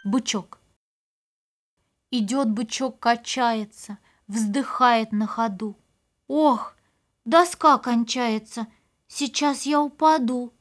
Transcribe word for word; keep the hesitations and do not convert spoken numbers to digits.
Бычок. Идет бычок, качается, вздыхает на ходу. Ох, доска кончается, сейчас я упаду.